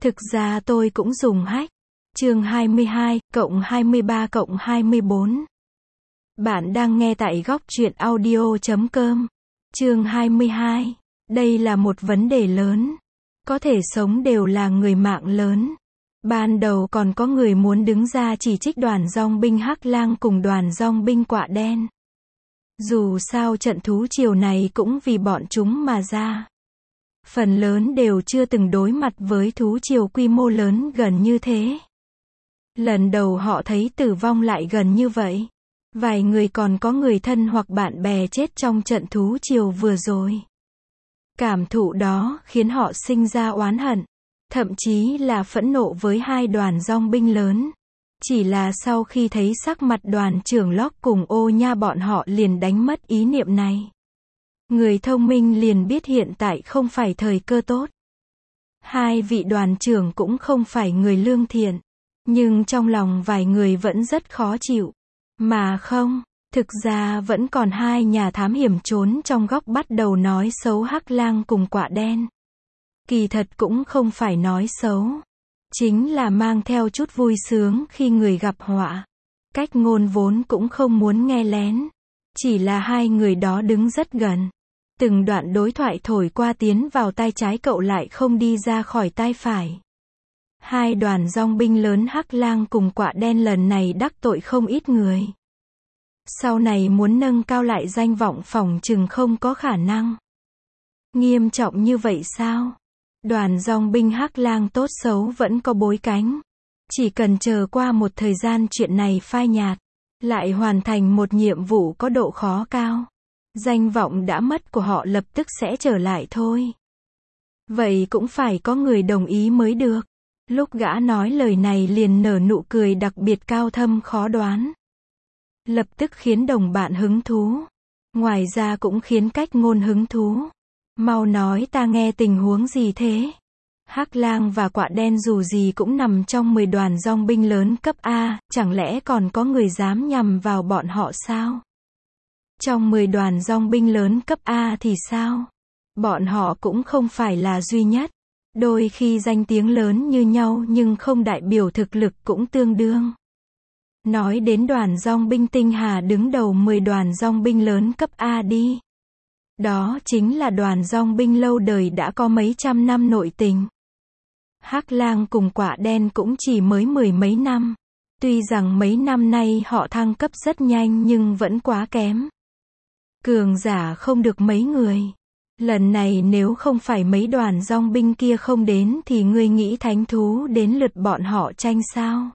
Thực ra tôi cũng dùng hack. Chương 22, cộng 23 cộng 24. Bạn đang nghe tại góc truyện audio.com. Chương 22. Đây là một vấn đề lớn. Có thể sống đều là người mạng lớn. Ban đầu còn có người muốn đứng ra chỉ trích đoàn dong binh Hắc Lang cùng đoàn dong binh Quạ Đen. Dù sao trận thú triều này cũng vì bọn chúng mà ra. Phần lớn đều chưa từng đối mặt với thú triều quy mô lớn gần như thế. Lần đầu họ thấy tử vong lại gần như vậy. Vài người còn có người thân hoặc bạn bè chết trong trận thú triều vừa rồi. Cảm thụ đó khiến họ sinh ra oán hận, thậm chí là phẫn nộ với hai đoàn dong binh lớn. Chỉ là sau khi thấy sắc mặt đoàn trưởng Locke cùng Ô Nha bọn họ liền đánh mất ý niệm này. Người thông minh liền biết hiện tại không phải thời cơ tốt. Hai vị đoàn trưởng cũng không phải người lương thiện. Nhưng trong lòng vài người vẫn rất khó chịu. Mà không, thực ra vẫn còn hai nhà thám hiểm trốn trong góc bắt đầu nói xấu Hắc Lang cùng Quạ Đen. Kỳ thật cũng không phải nói xấu. Chính là mang theo chút vui sướng khi người gặp họa. Cách ngôn vốn cũng không muốn nghe lén. Chỉ là hai người đó đứng rất gần. Từng đoạn đối thoại thổi qua tiến vào tai trái cậu lại không đi ra khỏi tai phải. Hai đoàn dong binh lớn Hắc Lang cùng Quạ Đen lần này đắc tội không ít người. Sau này muốn nâng cao lại danh vọng phỏng chừng không có khả năng. Nghiêm trọng như vậy sao? Đoàn dong binh Hắc Lang tốt xấu vẫn có bối cánh. Chỉ cần chờ qua một thời gian chuyện này phai nhạt, lại hoàn thành một nhiệm vụ có độ khó cao. Danh vọng đã mất của họ lập tức sẽ trở lại thôi. Vậy cũng phải có người đồng ý mới được. Lúc gã nói lời này liền nở nụ cười đặc biệt cao thâm khó đoán. Lập tức khiến đồng bạn hứng thú. Ngoài ra cũng khiến cách ngôn hứng thú. Mau nói ta nghe tình huống gì thế? Hắc Lang và Quạ Đen dù gì cũng nằm trong 10 đoàn dong binh lớn cấp A, chẳng lẽ còn có người dám nhằm vào bọn họ sao? Trong 10 đoàn dong binh lớn cấp A thì sao? Bọn họ cũng không phải là duy nhất. Đôi khi danh tiếng lớn như nhau nhưng không đại biểu thực lực cũng tương đương. Nói đến đoàn dong binh Tinh Hà đứng đầu 10 đoàn dong binh lớn cấp A đi. Đó chính là đoàn dong binh lâu đời đã có mấy trăm năm nội tình. Hắc Lang cùng Quạ Đen cũng chỉ mới 10 mấy năm. Tuy rằng mấy năm nay họ thăng cấp rất nhanh nhưng vẫn quá kém. Cường giả không được mấy người. Lần này nếu không phải mấy đoàn dong binh kia không đến thì ngươi nghĩ thánh thú đến lượt bọn họ tranh sao?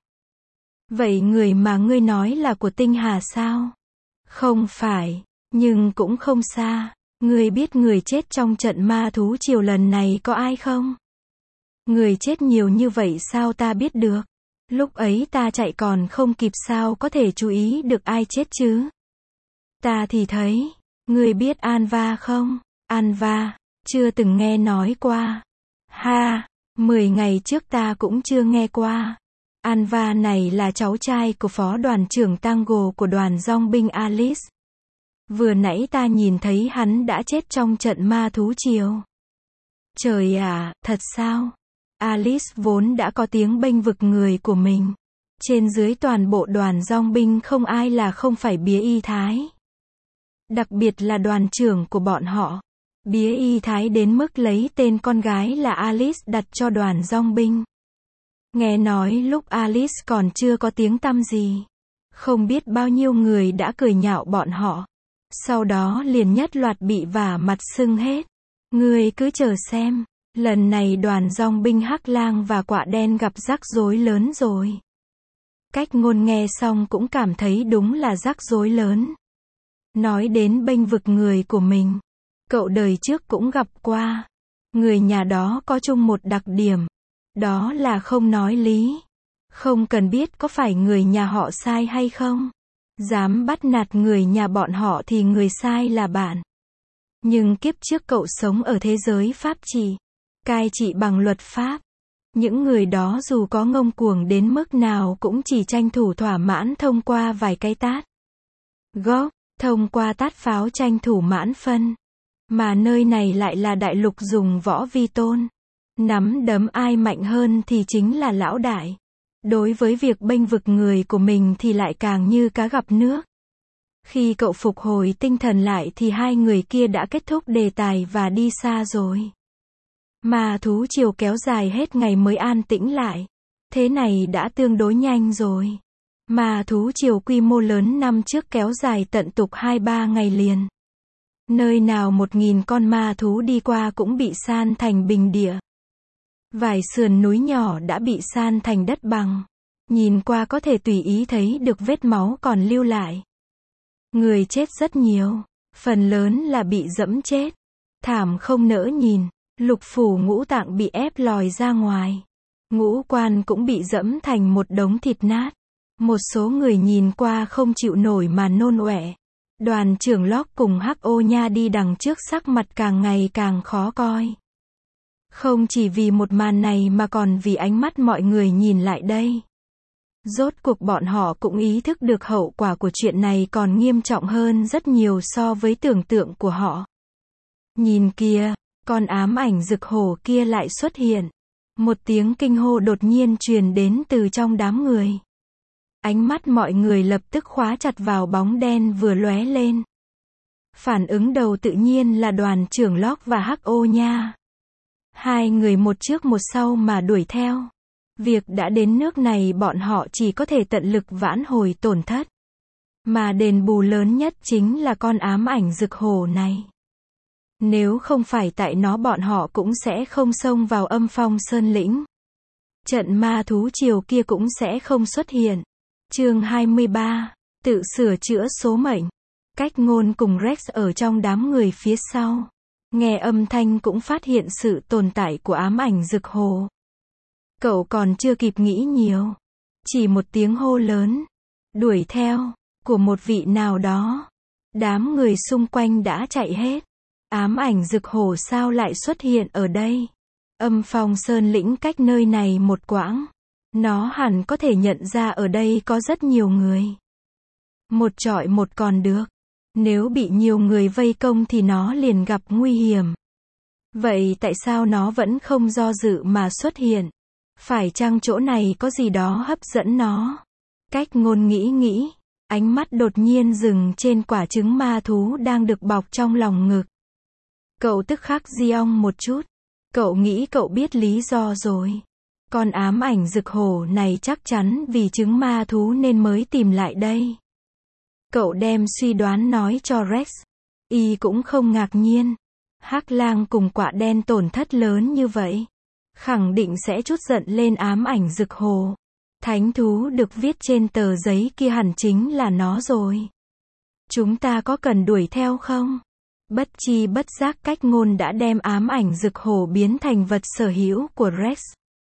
Vậy người mà ngươi nói là của Tinh Hà sao? Không phải, nhưng cũng không xa. Ngươi biết người chết trong trận ma thú triều lần này có ai không? Người chết nhiều như vậy sao ta biết được? Lúc ấy ta chạy còn không kịp sao có thể chú ý được ai chết chứ? Ta thì thấy, ngươi biết Anva không? Anva, chưa từng nghe nói qua. Ha, 10 ngày trước ta cũng chưa nghe qua. Anva này là cháu trai của phó đoàn trưởng Tango của đoàn dong binh Alice. Vừa nãy ta nhìn thấy hắn đã chết trong trận ma thú triều. Trời ạ, thật sao? Alice vốn đã có tiếng bênh vực người của mình. Trên dưới toàn bộ đoàn dong binh không ai là không phải bía y thái. Đặc biệt là đoàn trưởng của bọn họ. Bía y thái đến mức lấy tên con gái là Alice đặt cho đoàn dong binh. Nghe nói lúc Alice còn chưa có tiếng tăm gì. Không biết bao nhiêu người đã cười nhạo bọn họ. Sau đó liền nhất loạt bị vả mặt sưng hết. Ngươi cứ chờ xem. Lần này đoàn dong binh Hắc Lang và Quạ Đen gặp rắc rối lớn rồi. Cách ngôn nghe xong cũng cảm thấy đúng là rắc rối lớn. Nói đến bênh vực người của mình. Cậu đời trước cũng gặp qua. Người nhà đó có chung một đặc điểm. Đó là không nói lý. Không cần biết có phải người nhà họ sai hay không. Dám bắt nạt người nhà bọn họ thì người sai là bạn. Nhưng kiếp trước cậu sống ở thế giới pháp trị. Cai trị bằng luật pháp. Những người đó dù có ngông cuồng đến mức nào cũng chỉ tranh thủ thỏa mãn thông qua vài cái tát. Gốc, thông qua tát pháo tranh thủ mãn phân. Mà nơi này lại là đại lục dùng võ vi tôn. Nắm đấm ai mạnh hơn thì chính là lão đại. Đối với việc bênh vực người của mình thì lại càng như cá gặp nước. Khi cậu phục hồi tinh thần lại thì hai người kia đã kết thúc đề tài và đi xa rồi. Ma thú triều kéo dài hết ngày mới an tĩnh lại. Thế này đã tương đối nhanh rồi. Ma thú triều quy mô lớn năm trước kéo dài tận tục 2-3 ngày liền. Nơi nào 1.000 con ma thú đi qua cũng bị san thành bình địa. Vài sườn núi nhỏ đã bị san thành đất bằng. Nhìn qua có thể tùy ý thấy được vết máu còn lưu lại. Người chết rất nhiều. Phần lớn là bị dẫm chết. Thảm không nỡ nhìn. Lục phủ ngũ tạng bị ép lòi ra ngoài. Ngũ quan cũng bị dẫm thành một đống thịt nát. Một số người nhìn qua không chịu nổi mà nôn ọe. Đoàn trưởng Locke cùng H.O. Nha đi đằng trước sắc mặt càng ngày càng khó coi. Không chỉ vì một màn này mà còn vì ánh mắt mọi người nhìn lại đây. Rốt cuộc bọn họ cũng ý thức được hậu quả của chuyện này còn nghiêm trọng hơn rất nhiều so với tưởng tượng của họ. Nhìn kìa, con ám ảnh rực hổ kia lại xuất hiện. Một tiếng kinh hô đột nhiên truyền đến từ trong đám người. Ánh mắt mọi người lập tức khóa chặt vào bóng đen vừa lóe lên. Phản ứng đầu tự nhiên là đoàn trưởng Locke và H.O. Nha. Hai người một trước một sau mà đuổi theo. Việc đã đến nước này bọn họ chỉ có thể tận lực vãn hồi tổn thất. Mà đền bù lớn nhất chính là con ám ảnh rực hổ này. Nếu không phải tại nó bọn họ cũng sẽ không xông vào Âm Phong Sơn lĩnh. Trận ma thú triều kia cũng sẽ không xuất hiện. Chương 23. Tự sửa chữa số mệnh. Cách Ngôn cùng Rex ở trong đám người phía sau. Nghe âm thanh cũng phát hiện sự tồn tại của ám ảnh rực hổ. Cậu còn chưa kịp nghĩ nhiều. Chỉ một tiếng hô lớn. Đuổi theo. Của một vị nào đó. Đám người xung quanh đã chạy hết. Ám ảnh rực hổ sao lại xuất hiện ở đây? Âm Phong Sơn lĩnh cách nơi này một quãng. Nó hẳn có thể nhận ra ở đây có rất nhiều người. Một chọi một còn được. Nếu bị nhiều người vây công thì nó liền gặp nguy hiểm. Vậy tại sao nó vẫn không do dự mà xuất hiện? Phải chăng chỗ này có gì đó hấp dẫn nó? Cách Ngôn nghĩ, ánh mắt đột nhiên dừng trên quả trứng ma thú đang được bọc trong lòng ngực. Cậu tức khắc giong một chút. Cậu nghĩ cậu biết lý do rồi. Con ám ảnh rực hổ này chắc chắn vì trứng ma thú nên mới tìm lại đây. Cậu đem suy đoán nói cho Rex. Y cũng không ngạc nhiên. Hắc lang cùng quạ đen tổn thất lớn như vậy. Khẳng định sẽ trút giận lên ám ảnh rực hổ. Thánh thú được viết trên tờ giấy kia hẳn chính là nó rồi. Chúng ta có cần đuổi theo không? Bất chi bất giác Cách Ngôn đã đem ám ảnh rực hổ biến thành vật sở hữu của Rex.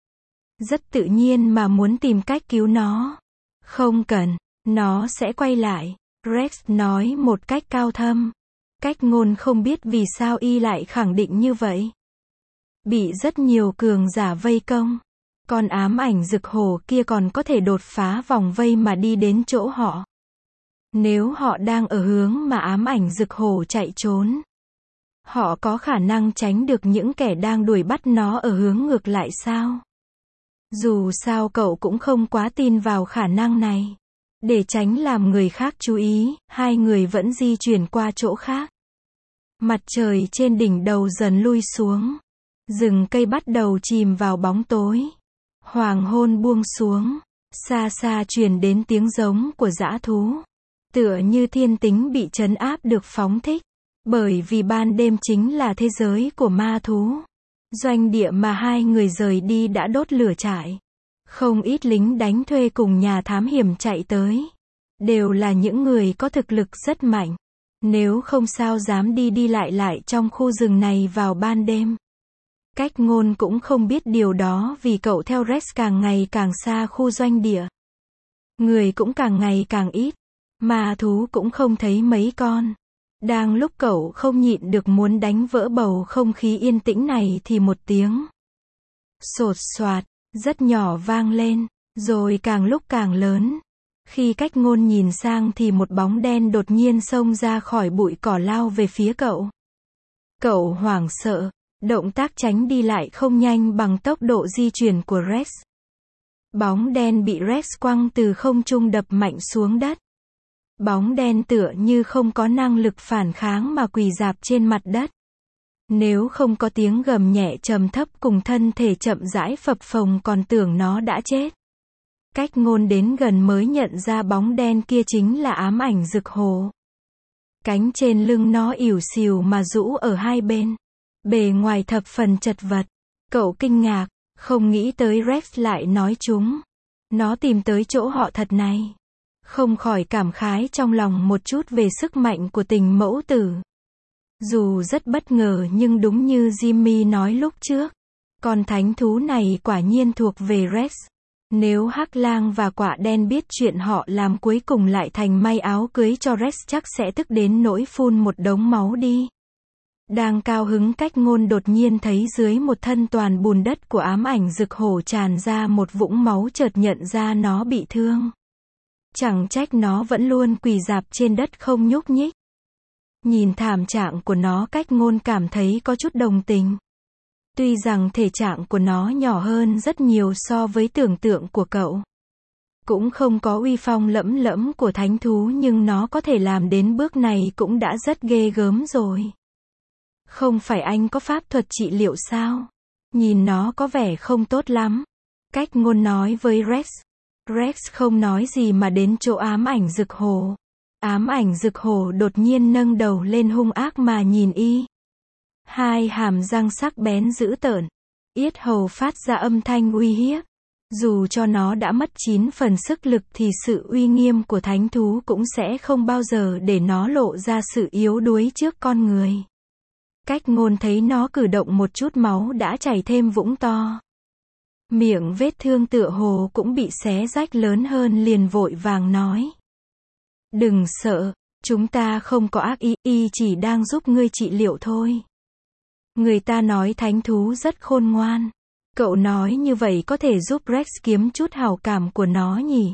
Rất tự nhiên mà muốn tìm cách cứu nó. Không cần, nó sẽ quay lại. Rex nói một cách cao thâm. Cách Ngôn không biết vì sao y lại khẳng định như vậy. Bị rất nhiều cường giả vây công. Con ám ảnh rực hổ kia còn có thể đột phá vòng vây mà đi đến chỗ họ. Nếu họ đang ở hướng mà ám ảnh rực hổ chạy trốn, họ có khả năng tránh được những kẻ đang đuổi bắt nó ở hướng ngược lại sao? Dù sao cậu cũng không quá tin vào khả năng này. Để tránh làm người khác chú ý, hai người vẫn di chuyển qua chỗ khác. Mặt trời trên đỉnh đầu dần lui xuống. Rừng cây bắt đầu chìm vào bóng tối. Hoàng hôn buông xuống. Xa xa truyền đến tiếng giống của dã thú. Tựa như thiên tính bị trấn áp được phóng thích. Bởi vì ban đêm chính là thế giới của ma thú. Doanh địa mà hai người rời đi đã đốt lửa trại. Không ít lính đánh thuê cùng nhà thám hiểm chạy tới. Đều là những người có thực lực rất mạnh. Nếu không sao dám đi lại trong khu rừng này vào ban đêm. Cách Ngôn cũng không biết điều đó vì cậu theo Rex càng ngày càng xa khu doanh địa. Người cũng càng ngày càng ít. Ma thú cũng không thấy mấy con. Đang lúc cậu không nhịn được muốn đánh vỡ bầu không khí yên tĩnh này thì một tiếng xột xoạt, rất nhỏ vang lên, rồi càng lúc càng lớn. Khi Cách Ngôn nhìn sang thì một bóng đen đột nhiên xông ra khỏi bụi cỏ lao về phía cậu. Cậu hoảng sợ, Động tác tránh đi lại không nhanh bằng tốc độ di chuyển của Rex. Bóng đen bị Rex quăng từ không trung đập mạnh xuống đất. Bóng đen tựa như không có năng lực phản kháng mà quỳ rạp trên mặt đất. Nếu không có tiếng gầm nhẹ trầm thấp cùng thân thể chậm rãi phập phồng còn tưởng nó đã chết. Cách Ngôn đến gần mới nhận ra bóng đen kia chính là ám ảnh rực hồ. Cánh trên lưng nó ỉu xìu mà rũ ở hai bên. Bề ngoài thập phần chật vật. Cậu kinh ngạc, không nghĩ tới Rex lại nói chúng. Nó tìm tới chỗ họ thật này. Không khỏi cảm khái trong lòng một chút về sức mạnh của tình mẫu tử. Dù rất bất ngờ nhưng đúng như Jimmy nói lúc trước. Con thánh thú này quả nhiên thuộc về Rex. Nếu Hắc Lang và Quạ Đen biết chuyện họ làm cuối cùng lại thành may áo cưới cho Rex chắc sẽ tức đến nỗi phun một đống máu đi. Đang cao hứng Cách Ngôn đột nhiên thấy dưới một thân toàn bùn đất của ám ảnh rực hổ tràn ra một vũng máu, chợt nhận ra nó bị thương. Chẳng trách nó vẫn luôn quỳ rạp trên đất không nhúc nhích. Nhìn thảm trạng của nó, Cách Ngôn cảm thấy có chút đồng tình. Tuy rằng thể trạng của nó nhỏ hơn rất nhiều so với tưởng tượng của cậu. Cũng không có uy phong lẫm lẫm của thánh thú nhưng nó có thể làm đến bước này cũng đã rất ghê gớm rồi. Không phải anh có pháp thuật trị liệu sao? Nhìn nó có vẻ không tốt lắm. Cách Ngôn nói với Rex. Rex không nói gì mà đến chỗ ám ảnh rực hồ. Ám ảnh rực hồ đột nhiên nâng đầu lên hung ác mà nhìn y. Hai hàm răng sắc bén dữ tợn. Yết hầu phát ra âm thanh uy hiếp. Dù cho nó đã mất 9 phần sức lực thì sự uy nghiêm của thánh thú cũng sẽ không bao giờ để nó lộ ra sự yếu đuối trước con người. Cách Ngôn thấy nó cử động một chút máu đã chảy thêm vũng to. Miệng vết thương tựa hồ cũng bị xé rách lớn hơn, liền vội vàng nói. Đừng sợ, chúng ta không có ác ý, y chỉ đang giúp ngươi trị liệu thôi. Người ta nói thánh thú rất khôn ngoan. Cậu nói như vậy có thể giúp Rex kiếm chút hảo cảm của nó nhỉ?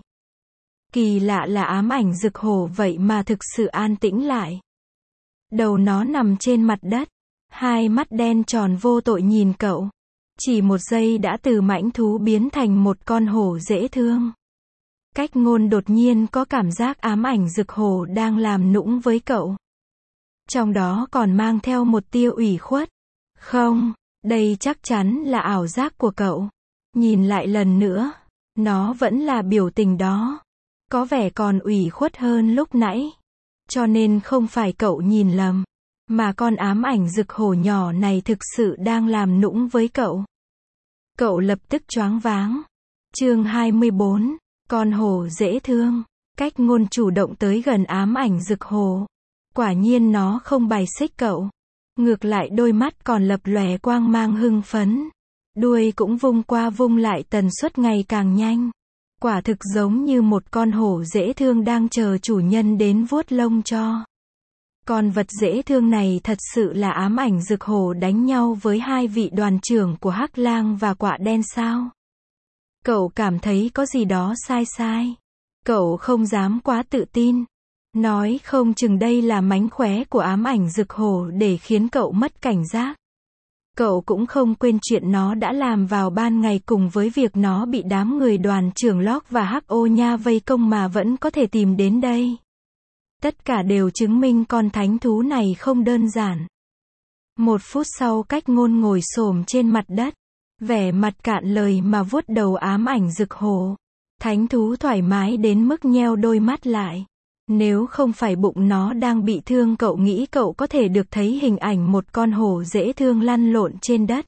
Kỳ lạ là ám ảnh rực hổ vậy mà thực sự an tĩnh lại. Đầu nó nằm trên mặt đất. Hai mắt đen tròn vô tội nhìn cậu. Chỉ một giây đã từ mãnh thú biến thành một con hổ dễ thương. Cách Ngôn đột nhiên có cảm giác ám ảnh rực hổ đang làm nũng với cậu. Trong đó còn mang theo một tia ủy khuất. Không, đây chắc chắn là ảo giác của cậu. Nhìn lại lần nữa, nó vẫn là biểu tình đó. Có vẻ còn ủy khuất hơn lúc nãy. Cho nên không phải cậu nhìn lầm. Mà con ám ảnh rực hổ nhỏ này thực sự đang làm nũng với cậu. Cậu lập tức choáng váng. Chương 24. Con hổ dễ thương. Cách Ngôn chủ động tới gần ám ảnh rực hổ. Quả nhiên nó không bài xích cậu. Ngược lại đôi mắt còn lập lòe quang mang hưng phấn. Đuôi cũng vung qua vung lại tần suất ngày càng nhanh. Quả thực giống như một con hổ dễ thương đang chờ chủ nhân đến vuốt lông cho. Con vật dễ thương này thật sự là ám ảnh rực hổ đánh nhau với hai vị đoàn trưởng của Hắc Lang và Quạ Đen sao? Cậu cảm thấy có gì đó sai sai. Cậu không dám quá tự tin. Nói không chừng đây là mánh khóe của ám ảnh rực hổ để khiến cậu mất cảnh giác. Cậu cũng không quên chuyện nó đã làm vào ban ngày cùng với việc nó bị đám người đoàn trưởng Locke và Hắc Ô Nha vây công mà vẫn có thể tìm đến đây. Tất cả đều chứng minh con thánh thú này không đơn giản. Một phút sau Cách Ngôn ngồi xổm trên mặt đất. Vẻ mặt cạn lời mà vuốt đầu ám ảnh rực hổ. Thánh thú thoải mái đến mức nheo đôi mắt lại. Nếu không phải bụng nó đang bị thương, cậu nghĩ cậu có thể được thấy hình ảnh một con hổ dễ thương lăn lộn trên đất.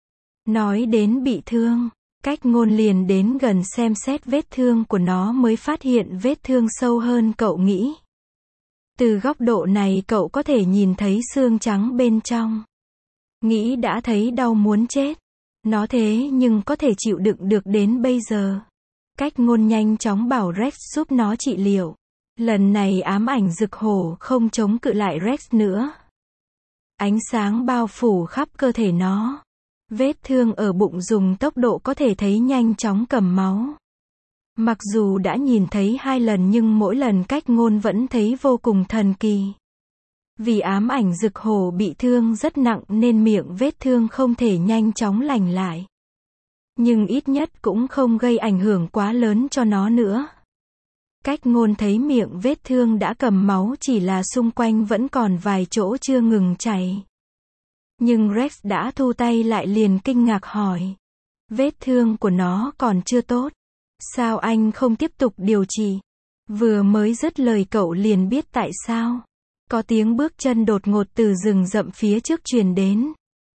Nói đến bị thương, Cách Ngôn liền đến gần xem xét vết thương của nó mới phát hiện vết thương sâu hơn cậu nghĩ. Từ góc độ này cậu có thể nhìn thấy xương trắng bên trong. Nghĩ đã thấy đau muốn chết. Nó thế nhưng có thể chịu đựng được đến bây giờ. Cách Ngôn nhanh chóng bảo Rex giúp nó trị liệu. Lần này ám ảnh rực hổ không chống cự lại Rex nữa. Ánh sáng bao phủ khắp cơ thể nó. Vết thương ở bụng dùng tốc độ có thể thấy nhanh chóng cầm máu. Mặc dù đã nhìn thấy 2 lần nhưng mỗi lần Cách Ngôn vẫn thấy vô cùng thần kỳ. Vì ám ảnh Dực Hổ bị thương rất nặng nên miệng vết thương không thể nhanh chóng lành lại. Nhưng ít nhất cũng không gây ảnh hưởng quá lớn cho nó nữa. Cách Ngôn thấy miệng vết thương đã cầm máu, chỉ là xung quanh vẫn còn vài chỗ chưa ngừng chảy. Nhưng Rex đã thu tay lại, liền kinh ngạc hỏi. Vết thương của nó còn chưa tốt. Sao anh không tiếp tục điều trị? Vừa mới dứt lời cậu liền biết tại sao. Có tiếng bước chân đột ngột từ rừng rậm phía trước truyền đến.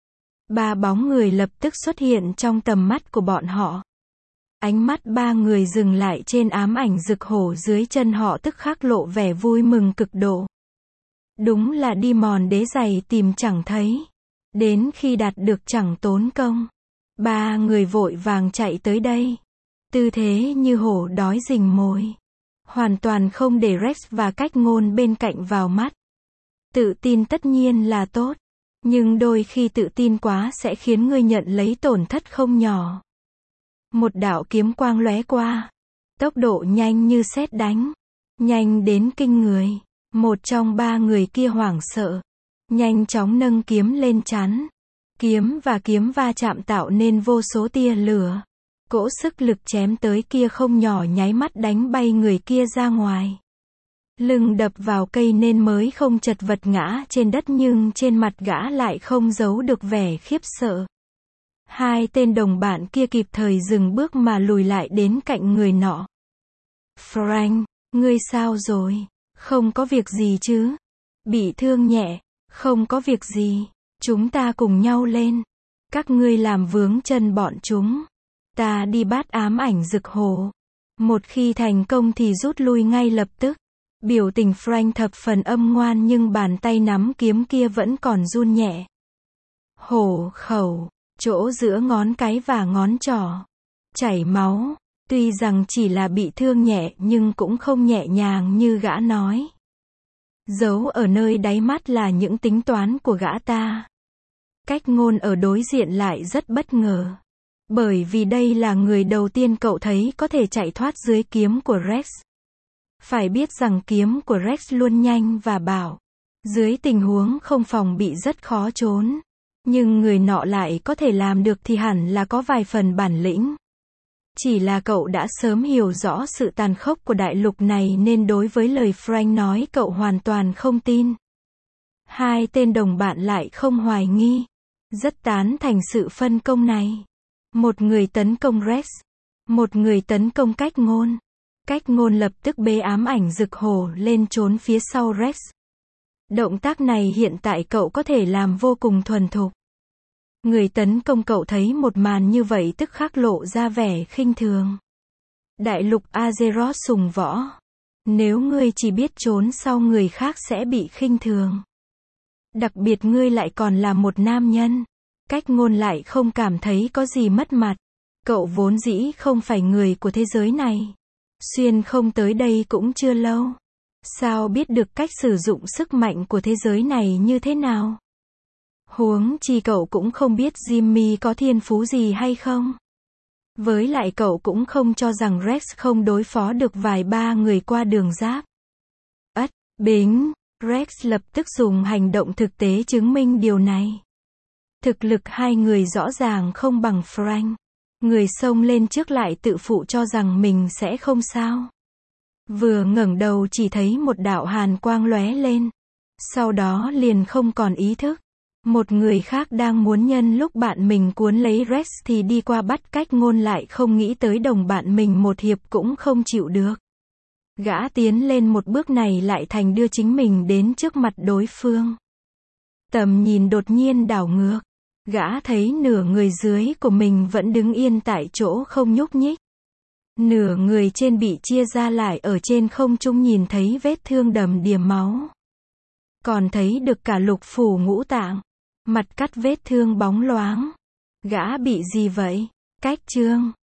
Ba bóng người lập tức xuất hiện trong tầm mắt của bọn họ. Ánh mắt ba người dừng lại trên ám ảnh Dực Hổ dưới chân họ, tức khắc lộ vẻ vui mừng cực độ. Đúng là đi mòn đế giày tìm chẳng thấy. Đến khi đạt được chẳng tốn công. Ba người vội vàng chạy tới đây. Tư thế như hổ đói rình mồi. Hoàn toàn không để Rex và Cách Ngôn bên cạnh vào mắt. Tự tin tất nhiên là tốt. Nhưng đôi khi tự tin quá sẽ khiến người nhận lấy tổn thất không nhỏ. Một đạo kiếm quang lóe qua. Tốc độ nhanh như sét đánh. Nhanh đến kinh người. Một trong ba người kia hoảng sợ. Nhanh chóng nâng kiếm lên chắn. Kiếm và kiếm va chạm tạo nên vô số tia lửa. Cỗ sức lực chém tới kia không nhỏ, nháy mắt đánh bay người kia ra ngoài. Lưng đập vào cây nên mới không chật vật ngã trên đất, nhưng trên mặt gã lại không giấu được vẻ khiếp sợ. Hai tên đồng bạn kia kịp thời dừng bước mà lùi lại đến cạnh người nọ. Frank, ngươi sao rồi? Không có việc gì chứ? Bị thương nhẹ? Không có việc gì. Chúng ta cùng nhau lên. Các ngươi làm vướng chân bọn chúng. Ta đi bắt ám ảnh Dực Hổ. Một khi thành công thì rút lui ngay lập tức. Biểu tình Frank thập phần âm ngoan, nhưng bàn tay nắm kiếm kia vẫn còn run nhẹ. Hổ khẩu, chỗ giữa ngón cái và ngón trỏ. Chảy máu. Tuy rằng chỉ là bị thương nhẹ nhưng cũng không nhẹ nhàng như gã nói. Giấu ở nơi đáy mắt là những tính toán của gã ta. Cách Ngôn ở đối diện lại rất bất ngờ. Bởi vì đây là người đầu tiên cậu thấy có thể chạy thoát dưới kiếm của Rex. Phải biết rằng kiếm của Rex luôn nhanh và bảo. Dưới tình huống không phòng bị rất khó trốn. Nhưng người nọ lại có thể làm được thì hẳn là có vài phần bản lĩnh. Chỉ là cậu đã sớm hiểu rõ sự tàn khốc của đại lục này nên đối với lời Frank nói cậu hoàn toàn không tin. Hai tên đồng bạn lại không hoài nghi. Rất tán thành sự phân công này. Một người tấn công Rex. Một người tấn công Cách Ngôn. Cách Ngôn lập tức bế ám ảnh Dực Hổ lên trốn phía sau Rex. Động tác này hiện tại cậu có thể làm vô cùng thuần thục. Người tấn công cậu thấy một màn như vậy tức khắc lộ ra vẻ khinh thường. Đại lục Azeroth sùng võ. Nếu ngươi chỉ biết trốn sau người khác sẽ bị khinh thường. Đặc biệt ngươi lại còn là một nam nhân. Cách Ngôn lại không cảm thấy có gì mất mặt. Cậu vốn dĩ không phải người của thế giới này. Xuyên không tới đây cũng chưa lâu. Sao biết được cách sử dụng sức mạnh của thế giới này như thế nào? Huống chi cậu cũng không biết Jimmy có thiên phú gì hay không. Với lại cậu cũng không cho rằng Rex không đối phó được vài ba người qua đường giáp. Bính, Rex lập tức dùng hành động thực tế chứng minh điều này. Thực lực hai người rõ ràng không bằng Frank. Người xông lên trước lại tự phụ cho rằng mình sẽ không sao. Vừa ngẩng đầu chỉ thấy một đạo hàn quang lóe lên. Sau đó liền không còn ý thức. Một người khác đang muốn nhân lúc bạn mình cuốn lấy Rex thì đi qua bắt Cách Ngôn, lại không nghĩ tới đồng bạn mình một hiệp cũng không chịu được. Gã tiến lên một bước này lại thành đưa chính mình đến trước mặt đối phương. Tầm nhìn đột nhiên đảo ngược. Gã thấy nửa người dưới của mình vẫn đứng yên tại chỗ không nhúc nhích. Nửa người trên bị chia ra lại ở trên không trung, nhìn thấy vết thương đầm đìa máu. Còn thấy được cả lục phủ ngũ tạng. Mặt cắt vết thương bóng loáng. Gã bị gì vậy? Cách Trương.